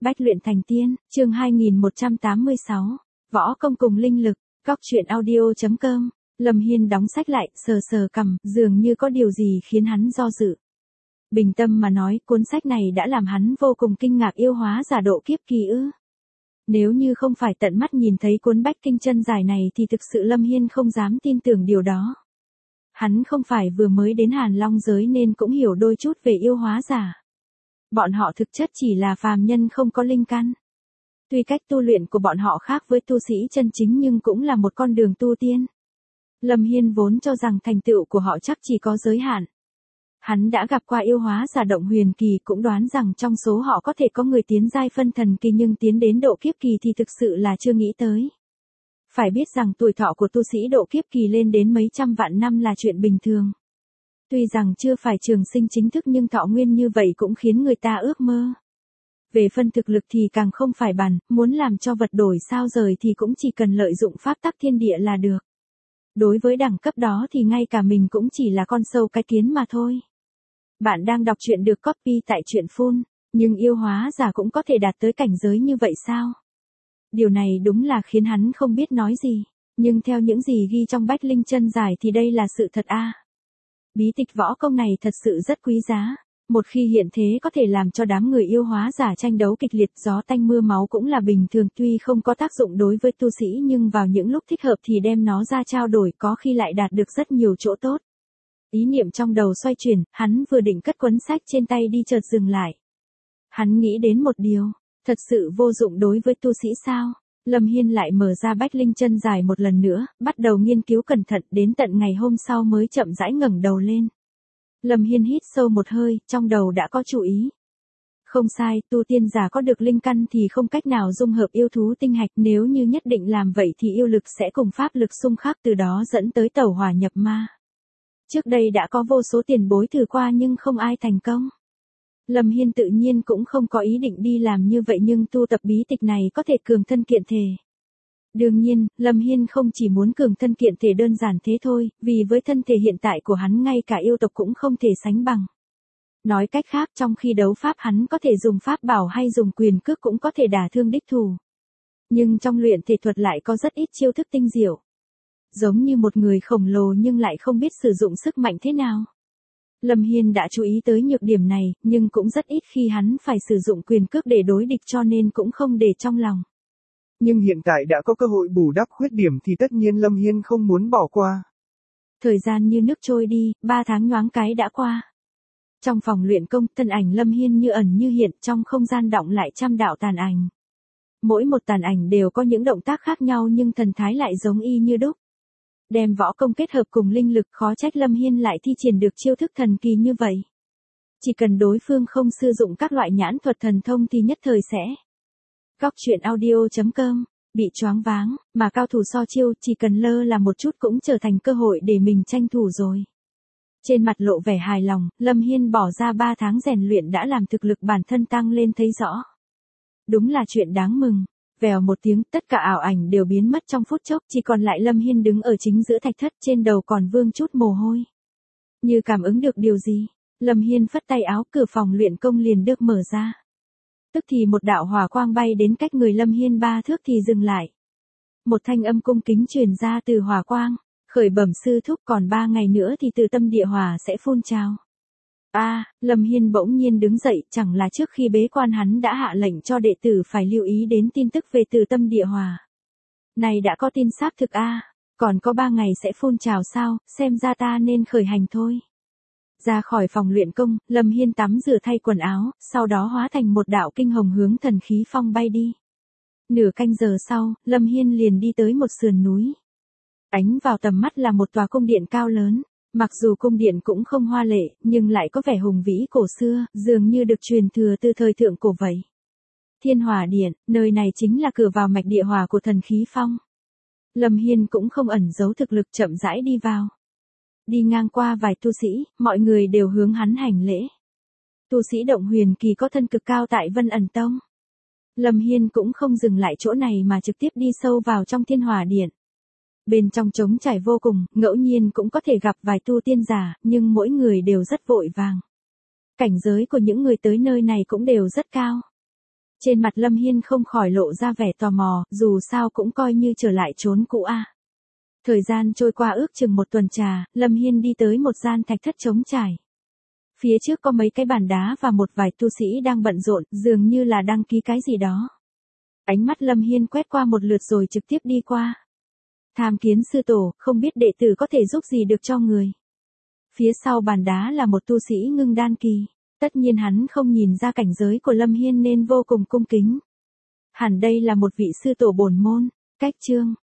Bách luyện thành tiên, chương 2186. Võ công cùng linh lực, góc truyện audio.com. Lâm Hiên đóng sách lại, sờ sờ cằm, dường như có điều gì khiến hắn do dự. Bình tâm mà nói, cuốn sách này đã làm hắn vô cùng kinh ngạc, yêu hóa giả độ kiếp kỳ ư. Nếu như không phải tận mắt nhìn thấy cuốn Bách Kinh chân giải này thì thực sự Lâm Hiên không dám tin tưởng điều đó. Hắn không phải vừa mới đến Hàn Long giới nên cũng hiểu đôi chút về yêu hóa giả. Bọn họ thực chất chỉ là phàm nhân không có linh căn. Tuy cách tu luyện của bọn họ khác với tu sĩ chân chính nhưng cũng là một con đường tu tiên. Lâm Hiên vốn cho rằng thành tựu của họ chắc chỉ có giới hạn. Hắn đã gặp qua yêu hóa giả động huyền kỳ, cũng đoán rằng trong số họ có thể có người tiến giai phân thần kỳ, nhưng tiến đến độ kiếp kỳ thì thực sự là chưa nghĩ tới. Phải biết rằng tuổi thọ của tu sĩ độ kiếp kỳ lên đến mấy trăm vạn năm là chuyện bình thường. Tuy rằng chưa phải trường sinh chính thức nhưng thọ nguyên như vậy cũng khiến người ta ước mơ. Về phân thực lực thì càng không phải bàn, muốn làm cho vật đổi sao rời thì cũng chỉ cần lợi dụng pháp tắc thiên địa là được. Đối với đẳng cấp đó thì ngay cả mình cũng chỉ là con sâu cái kiến mà thôi. Bạn đang đọc truyện được copy tại truyện Phun, nhưng yêu hóa giả cũng có thể đạt tới cảnh giới như vậy sao? Điều này đúng là khiến hắn không biết nói gì, nhưng theo những gì ghi trong Bách Linh chân giải thì đây là sự thật a. Bí tịch võ công này thật sự rất quý giá, một khi hiện thế có thể làm cho đám người yêu hóa giả tranh đấu kịch liệt, gió tanh mưa máu cũng là bình thường, tuy không có tác dụng đối với tu sĩ nhưng vào những lúc thích hợp thì đem nó ra trao đổi có khi lại đạt được rất nhiều chỗ tốt. Ý niệm trong đầu xoay chuyển, hắn vừa định cất cuốn sách trên tay đi chợt dừng lại. Hắn nghĩ đến một điều, thật sự vô dụng đối với tu sĩ sao? Lâm Hiên lại mở ra Bách Linh chân giải một lần nữa, bắt đầu nghiên cứu cẩn thận, đến tận ngày hôm sau mới chậm rãi ngẩng đầu lên. Lâm Hiên hít sâu một hơi, trong đầu đã có chủ ý. Không sai, tu tiên giả có được linh căn thì không cách nào dung hợp yêu thú tinh hạch, nếu như nhất định làm vậy thì yêu lực sẽ cùng pháp lực xung khắc, từ đó dẫn tới tẩu hỏa nhập ma. Trước đây đã có vô số tiền bối thử qua nhưng không ai thành công. Lâm Hiên tự nhiên cũng không có ý định đi làm như vậy, nhưng tu tập bí tịch này có thể cường thân kiện thể. Đương nhiên, Lâm Hiên không chỉ muốn cường thân kiện thể đơn giản thế thôi, vì với thân thể hiện tại của hắn ngay cả yêu tộc cũng không thể sánh bằng. Nói cách khác, trong khi đấu pháp hắn có thể dùng pháp bảo hay dùng quyền cước cũng có thể đả thương địch thủ. Nhưng trong luyện thể thuật lại có rất ít chiêu thức tinh diệu. Giống như một người khổng lồ nhưng lại không biết sử dụng sức mạnh thế nào. Lâm Hiên đã chú ý tới nhược điểm này, nhưng cũng rất ít khi hắn phải sử dụng quyền cước để đối địch cho nên cũng không để trong lòng. Nhưng hiện tại đã có cơ hội bù đắp khuyết điểm thì tất nhiên Lâm Hiên không muốn bỏ qua. Thời gian như nước trôi đi, 3 tháng nhoáng cái đã qua. Trong phòng luyện công, thân ảnh Lâm Hiên như ẩn như hiện, trong không gian đọng lại trăm đạo tàn ảnh. Mỗi một tàn ảnh đều có những động tác khác nhau nhưng thần thái lại giống y như đúc. Đem võ công kết hợp cùng linh lực, khó trách Lâm Hiên lại thi triển được chiêu thức thần kỳ như vậy. Chỉ cần đối phương không sử dụng các loại nhãn thuật thần thông thì nhất thời sẽ. Góc truyện audio.com, bị choáng váng, mà cao thủ so chiêu chỉ cần lơ là một chút cũng trở thành cơ hội để mình tranh thủ rồi. Trên mặt lộ vẻ hài lòng, Lâm Hiên bỏ ra 3 tháng rèn luyện đã làm thực lực bản thân tăng lên thấy rõ. Đúng là chuyện đáng mừng. Vèo một tiếng, tất cả ảo ảnh đều biến mất trong phút chốc, chỉ còn lại Lâm Hiên đứng ở chính giữa thạch thất, trên đầu còn vương chút mồ hôi. Như cảm ứng được điều gì, Lâm Hiên phất tay áo, cửa phòng luyện công liền được mở ra. Tức thì một đạo hỏa quang bay đến cách người Lâm Hiên 3 thước thì dừng lại. Một thanh âm cung kính truyền ra từ hỏa quang, khởi bẩm sư thúc, còn 3 ngày nữa thì từ tâm địa hỏa sẽ phun trào. Lâm Hiên bỗng nhiên đứng dậy, chẳng là trước khi bế quan hắn đã hạ lệnh cho đệ tử phải lưu ý đến tin tức về từ tâm địa hỏa. Này đã có tin xác thực còn có 3 ngày sẽ phun trào sao, xem ra ta nên khởi hành thôi. Ra khỏi phòng luyện công, Lâm Hiên tắm rửa thay quần áo, sau đó hóa thành một đạo kinh hồng hướng Thần Khí Phong bay đi. Nửa canh giờ sau, Lâm Hiên liền đi tới một sườn núi. Ánh vào tầm mắt là một tòa cung điện cao lớn. Mặc dù cung điện cũng không hoa lệ, nhưng lại có vẻ hùng vĩ cổ xưa, dường như được truyền thừa từ thời thượng cổ vậy. Thiên Hỏa Điện, nơi này chính là cửa vào mạch địa hỏa của Thần Khí Phong. Lâm Hiên cũng không ẩn giấu thực lực, chậm rãi đi vào. Đi ngang qua vài tu sĩ, mọi người đều hướng hắn hành lễ. Tu sĩ động huyền kỳ có thân cực cao tại Vân Ẩn Tông. Lâm Hiên cũng không dừng lại chỗ này mà trực tiếp đi sâu vào trong Thiên Hỏa Điện. Bên trong trống trải vô cùng, ngẫu nhiên cũng có thể gặp vài tu tiên giả, nhưng mỗi người đều rất vội vàng. Cảnh giới của những người tới nơi này cũng đều rất cao. Trên mặt Lâm Hiên không khỏi lộ ra vẻ tò mò, dù sao cũng coi như trở lại chốn cũ a. Thời gian trôi qua ước chừng một tuần trà, Lâm Hiên đi tới một gian thạch thất trống trải. Phía trước có mấy cái bàn đá và một vài tu sĩ đang bận rộn, dường như là đăng ký cái gì đó. Ánh mắt Lâm Hiên quét qua một lượt rồi trực tiếp đi qua. Tham kiến sư tổ, không biết đệ tử có thể giúp gì được cho người. Phía sau bàn đá là một tu sĩ ngưng đan kỳ. Tất nhiên hắn không nhìn ra cảnh giới của Lâm Hiên nên vô cùng cung kính. Hẳn đây là một vị sư tổ bổn môn. Cách chương